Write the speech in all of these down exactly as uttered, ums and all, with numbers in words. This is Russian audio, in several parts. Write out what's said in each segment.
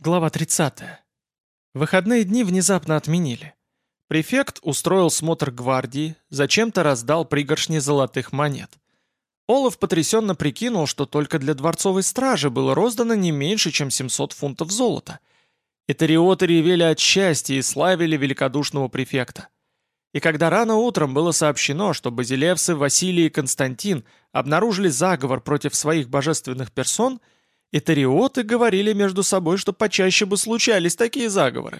Глава тридцатая. Выходные дни внезапно отменили. Префект устроил смотр гвардии, зачем-то раздал пригоршни золотых монет. Олаф потрясенно прикинул, что только для дворцовой стражи было роздано не меньше, чем семьсот фунтов золота. Этериоты ревели от счастья и славили великодушного префекта. И когда рано утром было сообщено, что базилевсы Василий и Константин обнаружили заговор против своих божественных персон, этериоты говорили между собой, что почаще бы случались такие заговоры.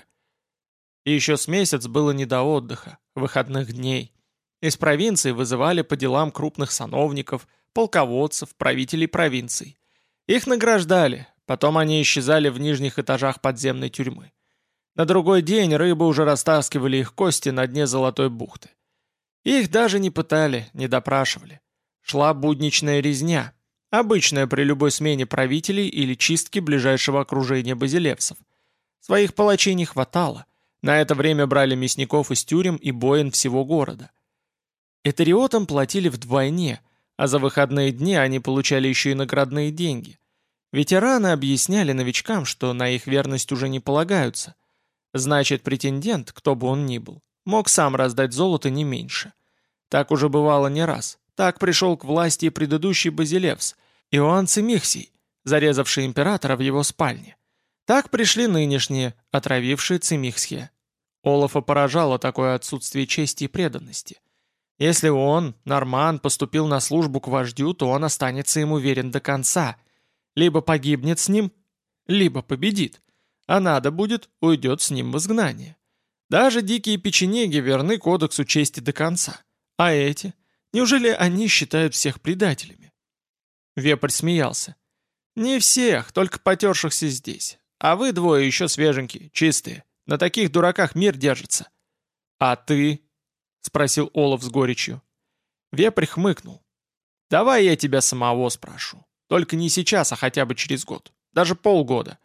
И еще с месяц было не до отдыха, выходных дней. Из провинции вызывали по делам крупных сановников, полководцев, правителей провинций. Их награждали, потом они исчезали в нижних этажах подземной тюрьмы. На другой день рыбы уже растаскивали их кости на дне Золотой бухты. Их даже не пытали, не допрашивали. Шла будничная резня, обычная при любой смене правителей или чистке ближайшего окружения базилевсов. Своих палачей не хватало. На это время брали мясников из тюрем и боин всего города. Этериотам платили вдвойне, а за выходные дни они получали еще и наградные деньги. Ветераны объясняли новичкам, что на их верность уже не полагаются. Значит, претендент, кто бы он ни был, мог сам раздать золото не меньше. Так уже бывало не раз. Так пришел к власти и предыдущий базилевс, Иоанн Цимихсий, зарезавший императора в его спальне. Так пришли нынешние, отравившие Цимихсия. Олафа поражало такое отсутствие чести и преданности. Если он, Норман, поступил на службу к вождю, то он останется ему верен до конца. Либо погибнет с ним, либо победит. А надо будет, уйдет с ним в изгнание. Даже дикие печенеги верны кодексу чести до конца. А эти? Неужели они считают всех предателями? Вепрь смеялся. Не всех, только потершихся здесь. А вы двое еще свеженькие, чистые. На таких дураках мир держится. А ты? Спросил Олаф с горечью. Вепрь хмыкнул. Давай я тебя самого спрошу. Только не сейчас, а хотя бы через год. Даже полгода.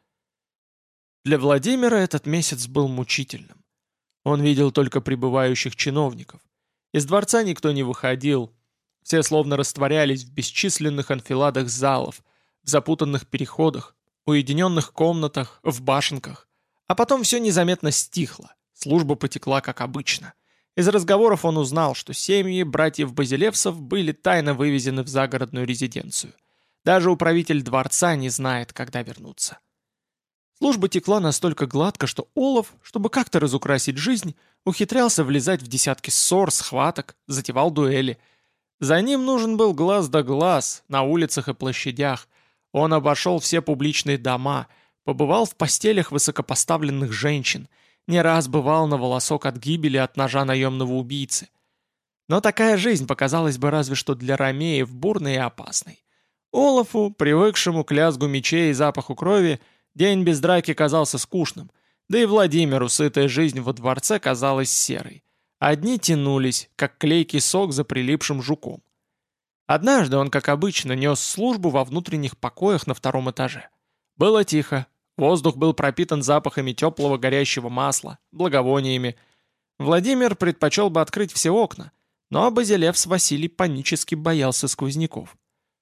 Для Владимира этот месяц был мучительным. Он видел только прибывающих чиновников. Из дворца никто не выходил. Все словно растворялись в бесчисленных анфиладах залов, в запутанных переходах, уединенных комнатах, в башенках. А потом все незаметно стихло. Служба потекла как обычно. Из разговоров он узнал, что семьи братьев Базилевсов были тайно вывезены в загородную резиденцию. Даже управитель дворца не знает, когда вернуться. Служба текла настолько гладко, что Олаф, чтобы как-то разукрасить жизнь, ухитрялся влезать в десятки ссор, схваток, затевал дуэли. За ним нужен был глаз да глаз на улицах и площадях. Он обошел все публичные дома, побывал в постелях высокопоставленных женщин, не раз бывал на волосок от гибели от ножа наемного убийцы. Но такая жизнь показалась бы разве что для ромеев бурной и опасной. Олафу, привыкшему к лязгу мечей и запаху крови, день без драки казался скучным, да и Владимиру сытая жизнь во дворце казалась серой. Одни тянулись, как клейкий сок за прилипшим жуком. Однажды он, как обычно, нес службу во внутренних покоях на втором этаже. Было тихо, воздух был пропитан запахами теплого горящего масла, благовониями. Владимир предпочел бы открыть все окна, но Базилевс Василий панически боялся сквозняков.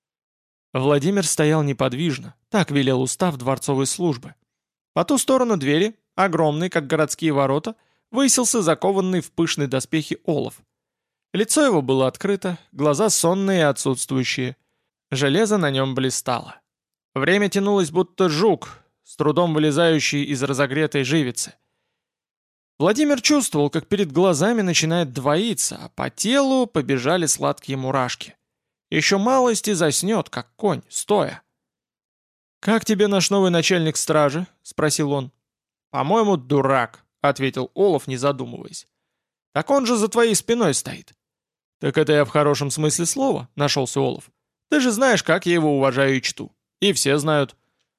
Владимир стоял неподвижно, так велел устав дворцовой службы. По ту сторону двери, огромный, как городские ворота, высился закованный в пышные доспехи Олаф. Лицо его было открыто, глаза сонные и отсутствующие. Железо на нем блистало. Время тянулось будто жук, с трудом вылезающий из разогретой живицы. Владимир чувствовал, как перед глазами начинает двоиться, а по телу побежали сладкие мурашки. Еще малость и заснет, как конь, стоя. «Как тебе наш новый начальник стражи?» — спросил он. «По-моему, дурак», — ответил Олаф, не задумываясь. «Так он же за твоей спиной стоит». «Так это я в хорошем смысле слова», — нашелся Олаф. «Ты же знаешь, как я его уважаю и чту. И все знают».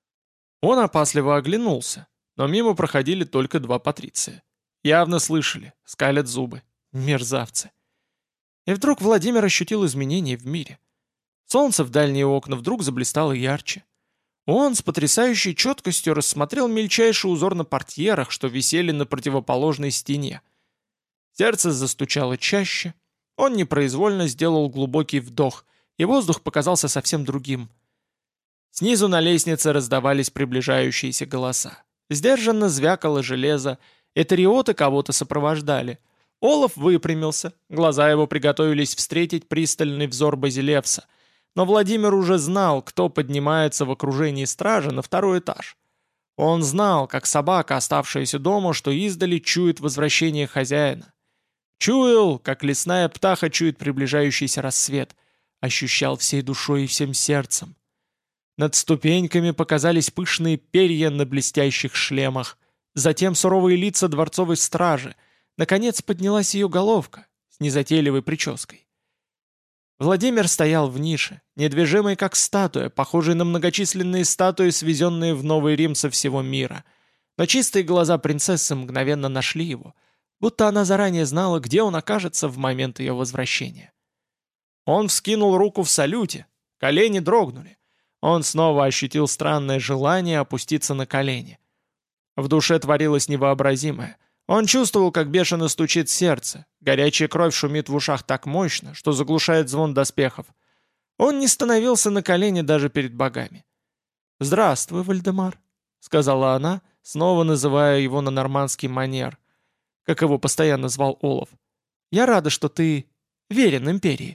Он опасливо оглянулся, но мимо проходили только два патриция. Явно слышали, скалят зубы. Мерзавцы. И вдруг Владимир ощутил изменения в мире. Солнце в дальние окна вдруг заблистало ярче. Он с потрясающей четкостью рассмотрел мельчайший узор на портьерах, что висели на противоположной стене. Сердце застучало чаще. Он непроизвольно сделал глубокий вдох, и воздух показался совсем другим. Снизу на лестнице раздавались приближающиеся голоса. Сдержанно звякало железо, этериоты кого-то сопровождали. Олаф выпрямился, глаза его приготовились встретить пристальный взор Базилевса, но Владимир уже знал, кто поднимается в окружении стражи на второй этаж. Он знал, как собака, оставшаяся дома, что издали чует возвращение хозяина. Чуял, как лесная птаха чует приближающийся рассвет, ощущал всей душой и всем сердцем. Над ступеньками показались пышные перья на блестящих шлемах, затем суровые лица дворцовой стражи, наконец поднялась ее головка с незатейливой прической. Владимир стоял в нише, недвижимый как статуя, похожий на многочисленные статуи, свезенные в Новый Рим со всего мира. Но чистые глаза принцессы мгновенно нашли его, будто она заранее знала, где он окажется в момент ее возвращения. Он вскинул руку в салюте, колени дрогнули. Он снова ощутил странное желание опуститься на колени. В душе творилось невообразимое. Он чувствовал, как бешено стучит сердце, горячая кровь шумит в ушах так мощно, что заглушает звон доспехов. Он не становился на колени даже перед богами. «Здравствуй, Вальдемар», — сказала она, снова называя его на нормандский манер, как его постоянно звал Олаф. «Я рада, что ты верен империи».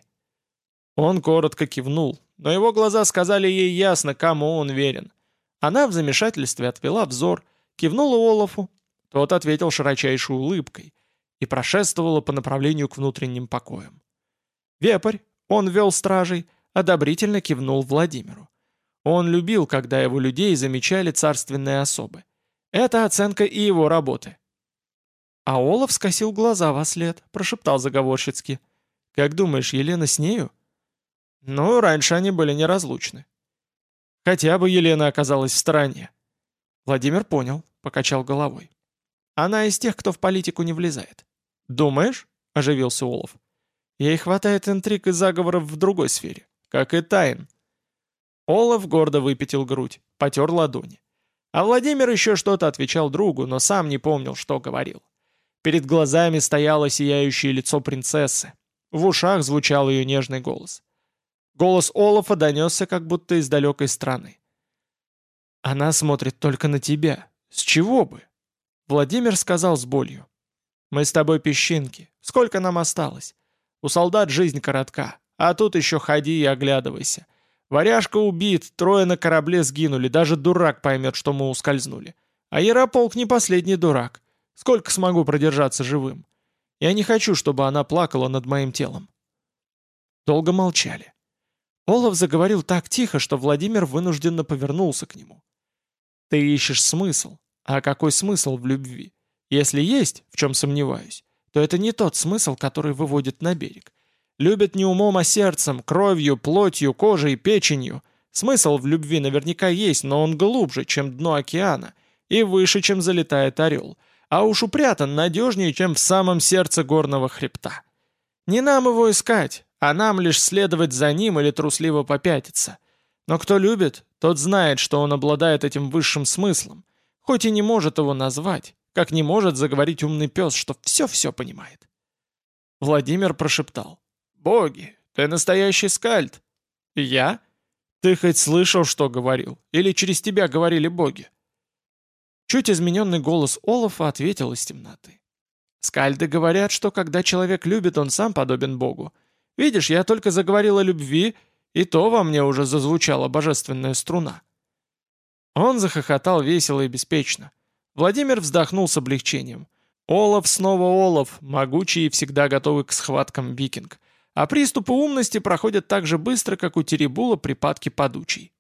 Он коротко кивнул, но его глаза сказали ей ясно, кому он верен. Она в замешательстве отвела взор, кивнула Олафу, тот ответил широчайшей улыбкой и прошествовала по направлению к внутренним покоям. Вепрь, он вел стражей, одобрительно кивнул Владимиру. Он любил, когда его людей замечали царственные особы. Это оценка и его работы. А Олаф скосил глаза вослед, прошептал заговорщицки. «Как думаешь, Елена с нею?» Ну, раньше они были неразлучны. Хотя бы Елена оказалась в стороне. Владимир понял, покачал головой. Она из тех, кто в политику не влезает. «Думаешь?» — оживился Олаф. «Ей хватает интриг и заговоров в другой сфере, как и тайн». Олаф гордо выпятил грудь, потер ладони. А Владимир еще что-то отвечал другу, но сам не помнил, что говорил. Перед глазами стояло сияющее лицо принцессы. В ушах звучал ее нежный голос. Голос Олафа донесся как будто из далекой страны. «Она смотрит только на тебя. С чего бы?» Владимир сказал с болью. «Мы с тобой песчинки. Сколько нам осталось? У солдат жизнь коротка, а тут еще ходи и оглядывайся. Варяжка убит, трое на корабле сгинули, даже дурак поймет, что мы ускользнули. А Ярополк не последний дурак. Сколько смогу продержаться живым? Я не хочу, чтобы она плакала над моим телом». Долго молчали. Олаф заговорил так тихо, что Владимир вынужденно повернулся к нему. «Ты ищешь смысл. А какой смысл в любви? Если есть, в чем сомневаюсь, то это не тот смысл, который выводит на берег. Любят не умом, а сердцем, кровью, плотью, кожей, печенью. Смысл в любви наверняка есть, но он глубже, чем дно океана, и выше, чем залетает орел, а уж упрятан надежнее, чем в самом сердце горного хребта. Не нам его искать, а нам лишь следовать за ним или трусливо попятиться. Но кто любит, тот знает, что он обладает этим высшим смыслом, хоть и не может его назвать, как не может заговорить умный пес, что все-все понимает. Владимир прошептал. «Боги, ты настоящий скальд!» «Я? Ты хоть слышал, что говорил? Или через тебя говорили боги?» Чуть измененный голос Олафа ответил из темноты. «Скальды говорят, что когда человек любит, он сам подобен богу. Видишь, я только заговорил о любви, и то во мне уже зазвучала божественная струна». Он захохотал весело и беспечно. Владимир вздохнул с облегчением. Олаф снова Олаф, могучий и всегда готовый к схваткам викинг. А приступы умности проходят так же быстро, как у Теребула припадки подучий.